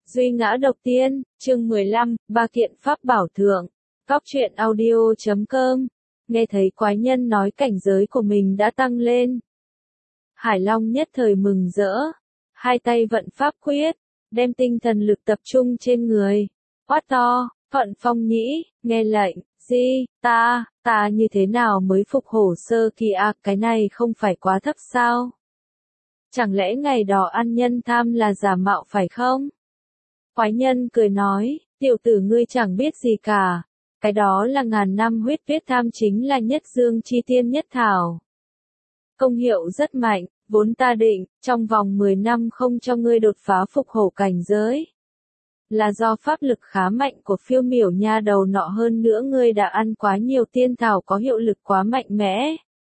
Duy ngã độc tiên, chương 15, ba kiện pháp bảo thượng. Cóc truyện audio.com. Nghe thấy quái nhân nói cảnh giới của mình đã tăng lên. Hải Long nhất thời mừng rỡ. Hai tay vận pháp quyết, đem tinh thần lực tập trung trên người. Quát to, Thuận Phong Nhĩ, nghe lệnh, gì, ta như thế nào mới phục hổ sơ kỳ à, cái này không phải quá thấp sao? Chẳng lẽ ngày đó ăn nhân tham là giả mạo phải không? Quái nhân cười nói, tiểu tử ngươi chẳng biết gì cả. Cái đó là ngàn năm huyết tuyết tham, chính là nhất dương chi tiên nhất thảo. Công hiệu rất mạnh, vốn ta định, trong vòng 10 năm không cho ngươi đột phá phục hổ cảnh giới. Là do pháp lực khá mạnh của phiêu miểu nha đầu nọ, hơn nữa ngươi đã ăn quá nhiều tiên thảo có hiệu lực quá mạnh mẽ.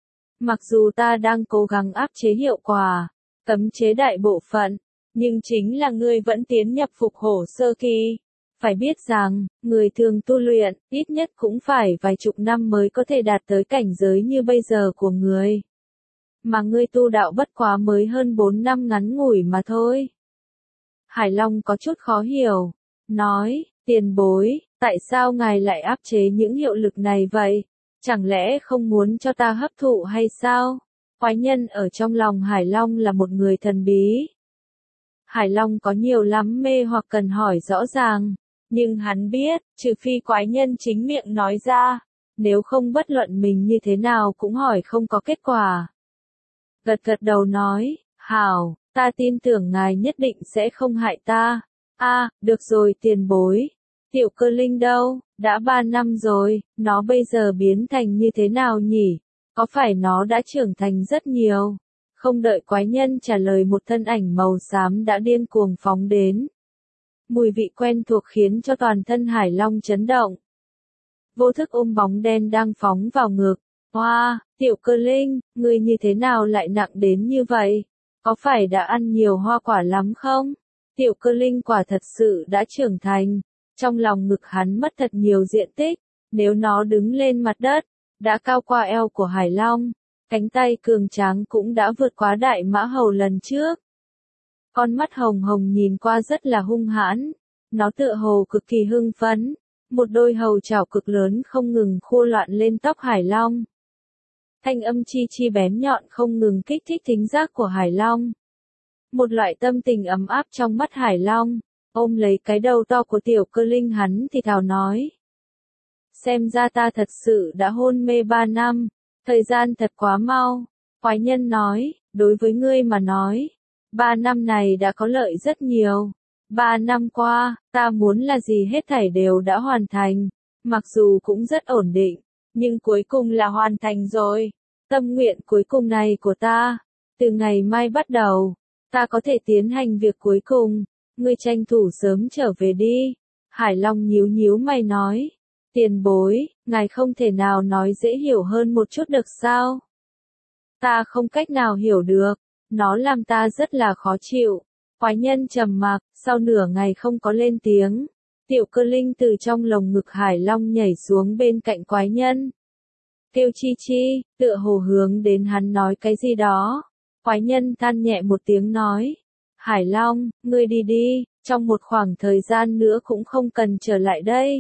Mặc dù ta đang cố gắng áp chế hiệu quả, cấm chế đại bộ phận, nhưng chính là ngươi vẫn tiến nhập phục hổ sơ kỳ. Phải biết rằng, người thường tu luyện, ít nhất cũng phải vài chục năm mới có thể đạt tới cảnh giới như bây giờ của người. Mà ngươi tu đạo bất quá mới hơn 4 năm ngắn ngủi mà thôi. Hải Long có chút khó hiểu, nói, tiền bối, tại sao ngài lại áp chế những hiệu lực này vậy? Chẳng lẽ không muốn cho ta hấp thụ hay sao? Quái nhân ở trong lòng Hải Long là một người thần bí. Hải Long có nhiều lắm mê hoặc cần hỏi rõ ràng, nhưng hắn biết, trừ phi quái nhân chính miệng nói ra, nếu không bất luận mình như thế nào cũng hỏi không có kết quả. Gật gật đầu nói, hảo, ta tin tưởng ngài nhất định sẽ không hại ta. Được rồi tiền bối. Tiểu Cơ Linh đâu, đã 3 năm rồi, nó bây giờ biến thành như thế nào nhỉ? Có phải nó đã trưởng thành rất nhiều? Không đợi quái nhân trả lời, một thân ảnh màu xám đã điên cuồng phóng đến. Mùi vị quen thuộc khiến cho toàn thân Hải Long chấn động. Vô thức ôm bóng đen đang phóng vào ngực. Hoa, Tiểu Cơ Linh, ngươi như thế nào lại nặng đến như vậy? Có phải đã ăn nhiều hoa quả lắm không? Tiểu Cơ Linh quả thật sự đã trưởng thành. Trong lòng ngực hắn mất thật nhiều diện tích. Nếu nó đứng lên mặt đất, đã cao qua eo của Hải Long. Cánh tay cường tráng cũng đã vượt quá đại mã hầu lần trước. Con mắt hồng hồng nhìn qua rất là hung hãn. Nó tựa hồ cực kỳ hưng phấn. Một đôi hầu chảo cực lớn không ngừng khua loạn lên tóc Hải Long. Thanh âm chi chi bén nhọn không ngừng kích thích thính giác của Hải Long. Một loại tâm tình ấm áp trong mắt Hải Long. Ôm lấy cái đầu to của Tiểu Cơ Linh, hắn thì thào nói. Xem ra ta thật sự đã hôn mê 3 năm. Thời gian thật quá mau. Quái nhân nói, đối với ngươi mà nói, 3 năm này đã có lợi rất nhiều. 3 năm qua, ta muốn là gì hết thảy đều đã hoàn thành. Mặc dù cũng rất ổn định, nhưng cuối cùng là hoàn thành rồi. Tâm nguyện cuối cùng này của ta, từ ngày mai bắt đầu, ta có thể tiến hành việc cuối cùng. Ngươi tranh thủ sớm trở về đi. Hải Long nhíu nhíu mày nói. Tiền bối, ngài không thể nào nói dễ hiểu hơn một chút được sao? Ta không cách nào hiểu được, nó làm ta rất là khó chịu. Quái nhân trầm mặc, sau nửa ngày không có lên tiếng. Tiểu Cơ Linh từ trong lồng ngực Hải Long nhảy xuống bên cạnh quái nhân. Kêu chi chi, tựa hồ hướng đến hắn nói cái gì đó. Quái nhân than nhẹ một tiếng nói. Hải Long, ngươi đi đi, trong một khoảng thời gian nữa cũng không cần trở lại đây.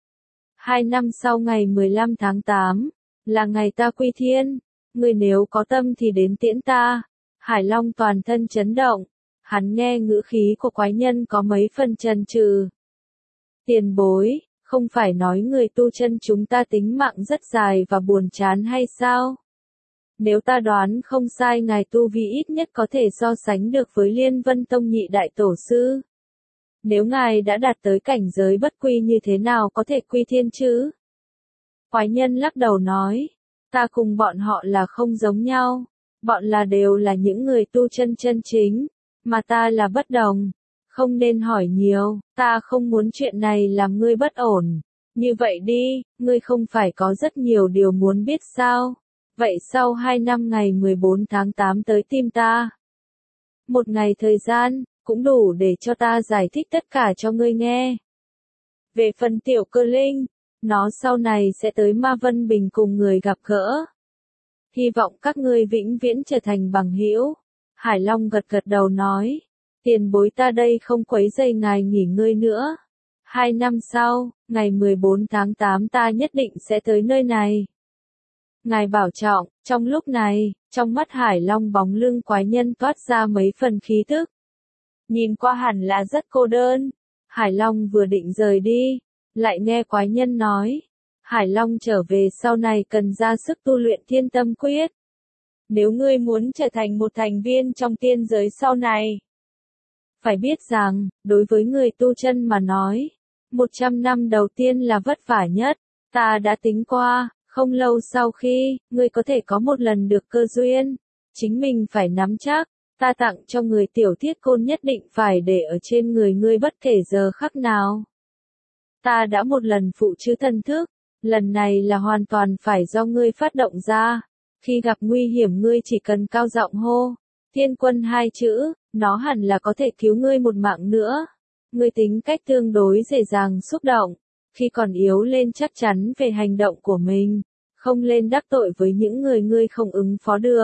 2 năm sau ngày 15 tháng 8, là ngày ta quy thiên. Ngươi nếu có tâm thì đến tiễn ta. Hải Long toàn thân chấn động. Hắn nghe ngữ khí của quái nhân có mấy phần chần chừ. Tiền bối, không phải nói người tu chân chúng ta tính mạng rất dài và buồn chán hay sao? Nếu ta đoán không sai, ngài tu vi ít nhất có thể so sánh được với Liên Vân Tông nhị đại tổ sư. Nếu ngài đã đạt tới cảnh giới bất quy, như thế nào có thể quy thiên chứ? Quái nhân lắc đầu nói, ta cùng bọn họ là không giống nhau. Bọn là đều là những người tu chân chân chính, mà ta là bất đồng. Không nên hỏi nhiều, ta không muốn chuyện này làm ngươi bất ổn. Như vậy đi, ngươi không phải có rất nhiều điều muốn biết sao? Vậy sau 2 năm ngày 14 tháng 8 tới tìm ta. Một ngày thời gian, cũng đủ để cho ta giải thích tất cả cho ngươi nghe. Về phần Tiểu Cơ Linh, nó sau này sẽ tới Ma Vân Bình cùng người gặp gỡ. Hy vọng các ngươi vĩnh viễn trở thành bằng hữu. Hải Long gật gật đầu nói. Tiền bối ta đây không quấy rầy ngài nghỉ ngơi nữa. 2 năm sau, ngày 14 tháng 8 ta nhất định sẽ tới nơi này. Ngài bảo trọng, trong lúc này, trong mắt Hải Long bóng lưng quái nhân toát ra mấy phần khí tức. Nhìn qua hẳn là rất cô đơn. Hải Long vừa định rời đi, lại nghe quái nhân nói. Hải Long trở về sau này cần ra sức tu luyện Thiên Tâm Quyết. Nếu ngươi muốn trở thành một thành viên trong tiên giới sau này, phải biết rằng, đối với người tu chân mà nói, 100 năm đầu tiên là vất vả nhất. Ta đã tính qua, không lâu sau khi, ngươi có thể có một lần được cơ duyên, chính mình phải nắm chắc. Ta tặng cho người tiểu thiết côn nhất định phải để ở trên người ngươi bất kể giờ khắc nào. Ta đã một lần phụ chữ thân thức, lần này là hoàn toàn phải do ngươi phát động ra. Khi gặp nguy hiểm ngươi chỉ cần cao giọng hô, Thiên Quân 2 chữ, nó hẳn là có thể cứu ngươi một mạng nữa. Ngươi tính cách tương đối dễ dàng xúc động, khi còn yếu lên chắc chắn về hành động của mình, không lên đắc tội với những người ngươi không ứng phó được.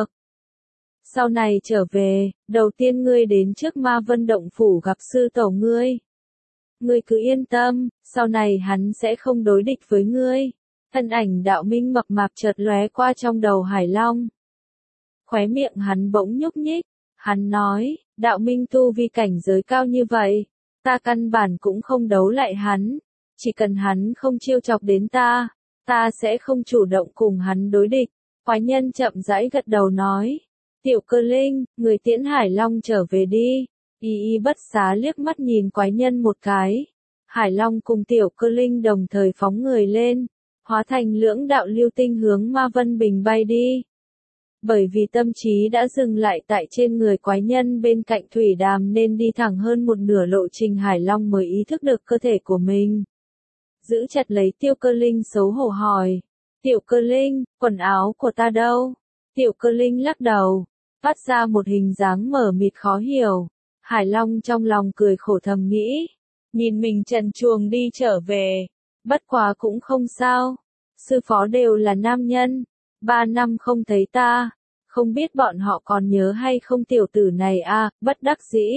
Sau này trở về, đầu tiên ngươi đến trước Ma Vân Động Phủ gặp sư tổ ngươi. Ngươi cứ yên tâm, sau này hắn sẽ không đối địch với ngươi. Thân ảnh Đạo Minh mập mạp chợt lóe qua trong đầu Hải Long. Khóe miệng hắn bỗng nhúc nhích, hắn nói, Đạo Minh tu vi cảnh giới cao như vậy, ta căn bản cũng không đấu lại hắn, chỉ cần hắn không chiêu chọc đến ta, ta sẽ không chủ động cùng hắn đối địch. Quái nhân chậm rãi gật đầu nói, Tiểu Cơ Linh, người tiễn Hải Long trở về đi. Y bất xá liếc mắt nhìn quái nhân một cái. Hải Long cùng Tiểu Cơ Linh đồng thời phóng người lên, hóa thành lưỡng đạo lưu tinh hướng Ma Vân Bình bay đi. Bởi vì tâm trí đã dừng lại tại trên người quái nhân bên cạnh thủy đàm nên đi thẳng hơn một nửa lộ trình Hải Long mới ý thức được cơ thể của mình. Giữ chặt lấy Tiểu Cơ Linh xấu hổ hỏi, Tiểu Cơ Linh, quần áo của ta đâu? Tiểu Cơ Linh lắc đầu, phát ra một hình dáng mờ mịt khó hiểu. Hải Long trong lòng cười khổ thầm nghĩ, nhìn mình trần truồng đi trở về, bất quá cũng không sao, sư phó đều là nam nhân, 3 năm không thấy ta, không biết bọn họ còn nhớ hay không tiểu tử này à, bất đắc dĩ.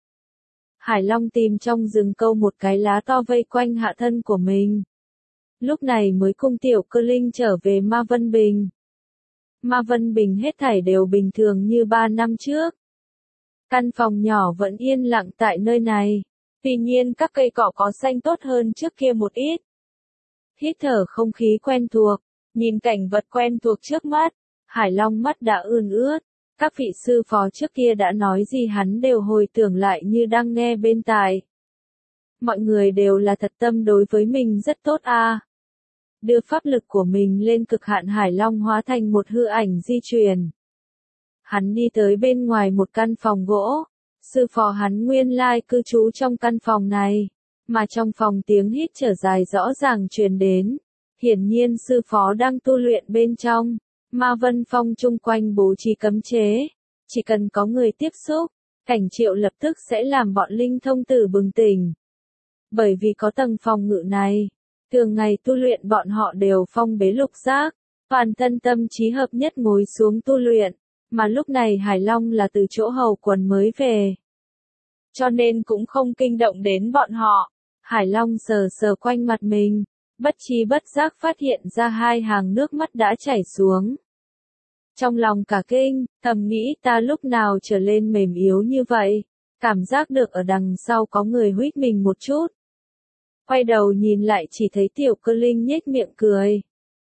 Hải Long tìm trong rừng câu một cái lá to vây quanh hạ thân của mình. Lúc này mới cùng Tiểu Cơ Linh trở về Ma Vân Bình. Ma Vân Bình hết thảy đều bình thường như 3 năm trước. Căn phòng nhỏ vẫn yên lặng tại nơi này, tuy nhiên các cây cỏ có xanh tốt hơn trước kia một ít. Hít thở không khí quen thuộc, nhìn cảnh vật quen thuộc trước mắt, Hải Long mắt đã ươn ướt. Các vị sư phó trước kia đã nói gì hắn đều hồi tưởng lại như đang nghe bên tai. Mọi người đều là thật tâm đối với mình rất tốt à. Đưa pháp lực của mình lên cực hạn, Hải Long hóa thành một hư ảnh di chuyển. Hắn đi tới bên ngoài một căn phòng gỗ, sư phó hắn nguyên lai cư trú trong căn phòng này, mà trong phòng tiếng hít thở dài rõ ràng truyền đến. Hiển nhiên sư phó đang tu luyện bên trong. Ma Vân Phong chung quanh bố trí cấm chế, chỉ cần có người tiếp xúc, Cảnh Triệu lập tức sẽ làm bọn linh thông tử bừng tỉnh. Bởi vì có tầng phòng ngự này, thường ngày tu luyện bọn họ đều phong bế lục giác, toàn thân tâm trí hợp nhất ngồi xuống tu luyện, mà lúc này Hải Long là từ chỗ hầu quần mới về. Cho nên cũng không kinh động đến bọn họ. Hải Long sờ sờ quanh mặt mình, bất tri bất giác phát hiện ra 2 hàng nước mắt đã chảy xuống. Trong lòng cả kinh, thầm nghĩ ta lúc nào trở lên mềm yếu như vậy, cảm giác được ở đằng sau có người huých mình một chút. Quay đầu nhìn lại chỉ thấy Tiểu Cơ Linh nhếch miệng cười.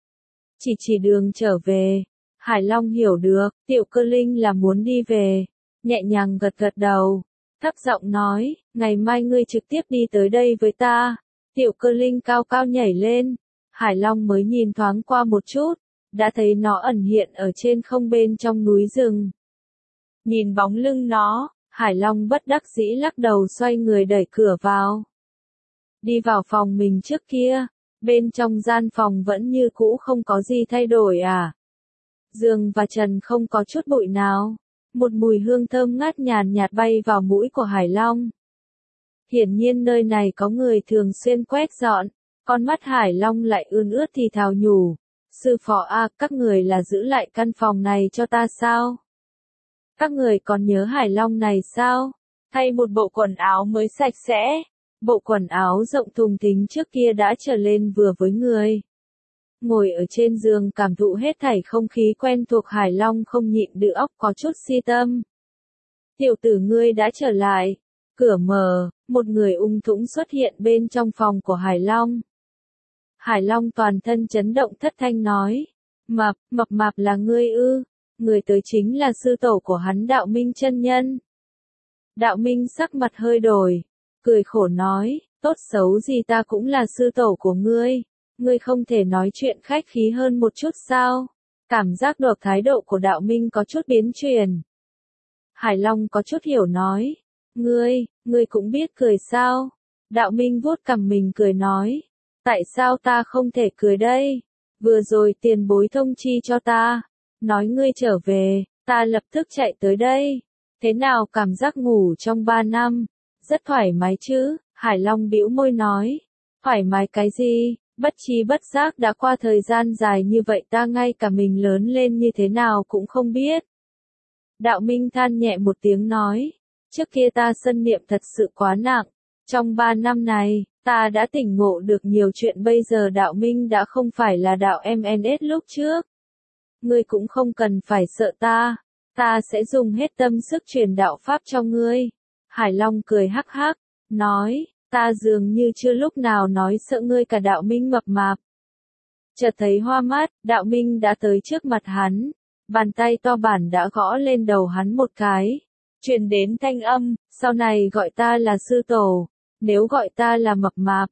Chỉ đường trở về, Hải Long hiểu được, Tiểu Cơ Linh là muốn đi về, nhẹ nhàng gật gật đầu, thấp giọng nói, ngày mai ngươi trực tiếp đi tới đây với ta. Tiểu Cơ Linh cao cao nhảy lên, Hải Long mới nhìn thoáng qua một chút, đã thấy nó ẩn hiện ở trên không bên trong núi rừng. Nhìn bóng lưng nó, Hải Long bất đắc dĩ lắc đầu xoay người đẩy cửa vào. Đi vào phòng mình trước kia, bên trong gian phòng vẫn như cũ không có gì thay đổi à. Giường và trần không có chút bụi nào, một mùi hương thơm ngát nhàn nhạt bay vào mũi của Hải Long. Hiển nhiên nơi này có người thường xuyên quét dọn, con mắt Hải Long lại ươn ướt thì thào nhủ. Sư phó a, các người là giữ lại căn phòng này cho ta sao? Các người còn nhớ Hải Long này sao? thay một bộ quần áo mới sạch sẽ. Bộ quần áo rộng thùng thình trước kia đã trở lên vừa với người. Ngồi ở trên giường cảm thụ hết thảy không khí quen thuộc, Hải Long không nhịn được óc có chút si tâm. Tiểu tử ngươi đã trở lại. Cửa mở, một người ung thũng xuất hiện bên trong phòng của Hải Long. Hải Long toàn thân chấn động thất thanh nói. Mập mạp là ngươi ư? Người tới chính là sư tổ của hắn Đạo Minh chân nhân. Đạo Minh sắc mặt hơi đổi, cười khổ nói, tốt xấu gì ta cũng là sư tổ của ngươi. Ngươi không thể nói chuyện khách khí hơn một chút sao? Cảm giác được thái độ của Đạo Minh có chút biến chuyển. Hải Long có chút hiểu nói. Ngươi cũng biết cười sao? Đạo Minh vuốt cằm mình cười nói. Tại sao ta không thể cười đây? Vừa rồi tiền bối thông chi cho ta. Nói ngươi trở về, ta lập tức chạy tới đây. Thế nào cảm giác ngủ trong 3 năm? Rất thoải mái chứ? Hải Long bĩu môi nói. Thoải mái cái gì? Bất tri bất giác đã qua thời gian dài như vậy ta ngay cả mình lớn lên như thế nào cũng không biết. Đạo Minh than nhẹ một tiếng nói. Trước kia ta sân niệm thật sự quá nặng. Trong 3 năm này, ta đã tỉnh ngộ được nhiều chuyện, bây giờ Đạo Minh đã không phải là đạo MNS lúc trước. Ngươi cũng không cần phải sợ ta sẽ dùng hết tâm sức truyền đạo pháp cho ngươi. Hải Long cười hắc hắc, nói, ta dường như chưa lúc nào nói sợ ngươi cả. Đạo Minh mập mạp. Chợt thấy hoa mắt, Đạo Minh đã tới trước mặt hắn, bàn tay to bản đã gõ lên đầu hắn một cái. Truyền đến thanh âm, sau này gọi ta là sư tổ, nếu gọi ta là mập mạp,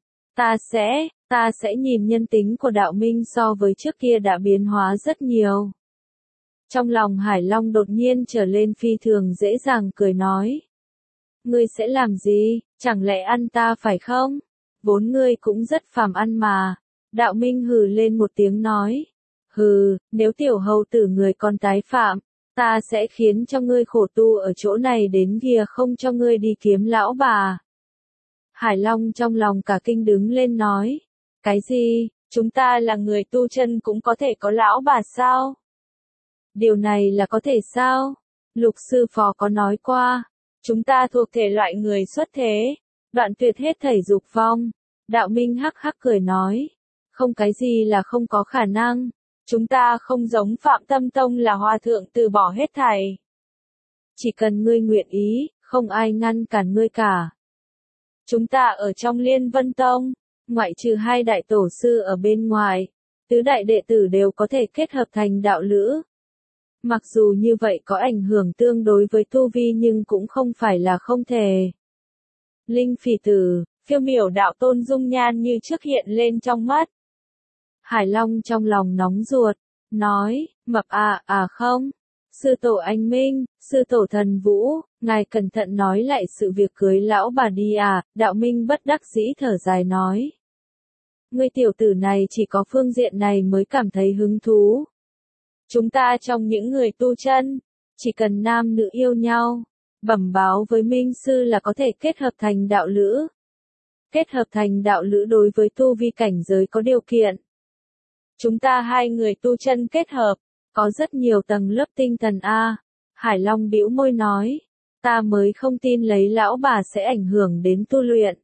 ta sẽ nhìn nhân tính của Đạo Minh so với trước kia đã biến hóa rất nhiều. Trong lòng Hải Long đột nhiên trở lên phi thường dễ dàng, cười nói. Ngươi sẽ làm gì, chẳng lẽ ăn ta phải không? Vốn ngươi cũng rất phàm ăn mà. Đạo Minh hừ lên một tiếng nói. Hừ, nếu tiểu hầu tử người còn tái phạm, ta sẽ khiến cho ngươi khổ tu ở chỗ này đến kìa, không cho ngươi đi kiếm lão bà. Hải Long trong lòng cả kinh đứng lên nói. Cái gì, chúng ta là người tu chân cũng có thể có lão bà sao? Điều này là có thể sao? Lục sư phó có nói qua, chúng ta thuộc thể loại người xuất thế, đoạn tuyệt hết thảy dục vong. Đạo Minh hắc hắc cười nói, không cái gì là không có khả năng, chúng ta không giống Phạm Tâm Tông là hòa thượng từ bỏ hết thảy. Chỉ cần ngươi nguyện ý, không ai ngăn cản ngươi cả. Chúng ta ở trong Liên Vân Tông, ngoại trừ 2 đại tổ sư ở bên ngoài, tứ đại đệ tử đều có thể kết hợp thành đạo lữ. Mặc dù như vậy có ảnh hưởng tương đối với tu vi nhưng cũng không phải là không thể. Linh Phỉ Tử, phiêu miểu đạo tôn dung nhan như trước hiện lên trong mắt. Hải Long trong lòng nóng ruột, nói, mập không. Sư tổ anh Minh, sư tổ Thần Vũ, ngài cẩn thận nói lại sự việc cưới lão bà đi à. Đạo Minh bất đắc dĩ thở dài nói. Ngươi tiểu tử này chỉ có phương diện này mới cảm thấy hứng thú. Chúng ta trong những người tu chân, chỉ cần nam nữ yêu nhau, bẩm báo với Minh Sư là có thể kết hợp thành đạo lữ. Kết hợp thành đạo lữ đối với tu vi cảnh giới có điều kiện. Chúng ta 2 người tu chân kết hợp, có rất nhiều tầng lớp tinh thần a. Hải Long bĩu môi nói, ta mới không tin lấy lão bà sẽ ảnh hưởng đến tu luyện.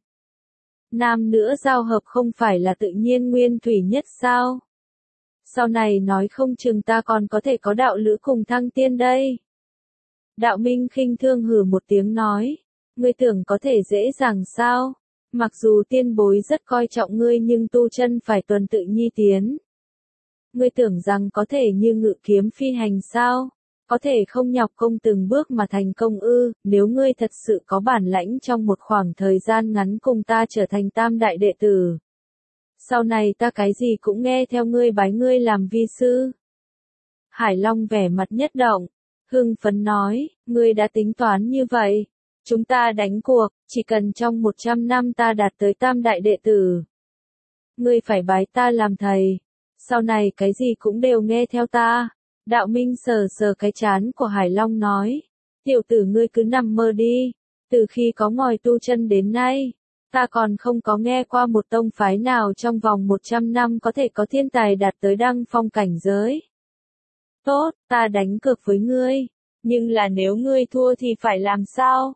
Nam nữ giao hợp không phải là tự nhiên nguyên thủy nhất sao? Sau này nói không chừng ta còn có thể có đạo lữ cùng thăng tiên đây. Đạo Minh khinh thương hừ một tiếng nói, ngươi tưởng có thể dễ dàng sao? Mặc dù tiên bối rất coi trọng ngươi nhưng tu chân phải tuần tự nhi tiến. Ngươi tưởng rằng có thể như ngự kiếm phi hành sao? Có thể không nhọc công từng bước mà thành công ư? Nếu ngươi thật sự có bản lãnh trong một khoảng thời gian ngắn cùng ta trở thành tam đại đệ tử. Sau này ta cái gì cũng nghe theo ngươi, bái ngươi làm vi sư. Hải Long vẻ mặt nhất động, hưng phấn nói, ngươi đã tính toán như vậy. Chúng ta đánh cuộc, chỉ cần trong 100 năm ta đạt tới tam đại đệ tử. Ngươi phải bái ta làm thầy. Sau này cái gì cũng đều nghe theo ta. Đạo Minh sờ sờ cái trán của Hải Long nói. Tiểu tử ngươi cứ nằm mơ đi. Từ khi có ngòi tu chân đến nay, ta còn không có nghe qua một tông phái nào trong vòng 100 năm có thể có thiên tài đạt tới đăng phong cảnh giới. Tốt, ta đánh cược với ngươi. Nhưng là nếu ngươi thua thì phải làm sao?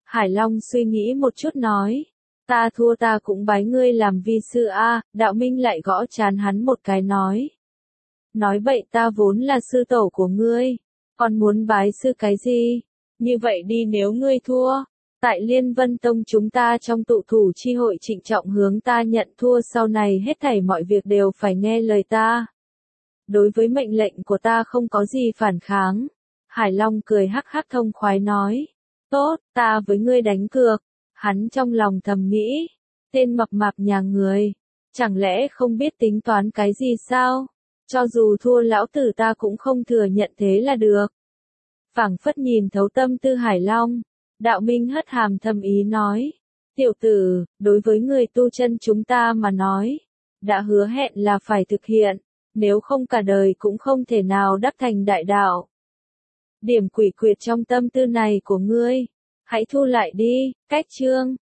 Hải Long suy nghĩ một chút nói. Ta thua ta cũng bái ngươi làm vi sư a. Đạo Minh lại gõ trán hắn một cái nói. Nói vậy ta vốn là sư tổ của ngươi. Còn muốn bái sư cái gì? Như vậy đi nếu ngươi thua. Tại Liên Vân Tông chúng ta trong tụ thủ chi hội trịnh trọng hướng ta nhận thua sau này hết thảy mọi việc đều phải nghe lời ta. Đối với mệnh lệnh của ta không có gì phản kháng. Hải Long cười hắc hắc thông khoái nói. Tốt, ta với ngươi đánh cược. Hắn trong lòng thầm nghĩ. Tên mập mạp nhà người. Chẳng lẽ không biết tính toán cái gì sao? Cho dù thua lão tử ta cũng không thừa nhận thế là được. Phảng phất nhìn thấu tâm tư Hải Long. Đạo Minh hất hàm thầm ý nói. Tiểu tử, đối với người tu chân chúng ta mà nói. Đã hứa hẹn là phải thực hiện. Nếu không cả đời cũng không thể nào đắc thành đại đạo. Điểm quỷ quyệt trong tâm tư này của ngươi. Hãy thu lại đi, cách chương.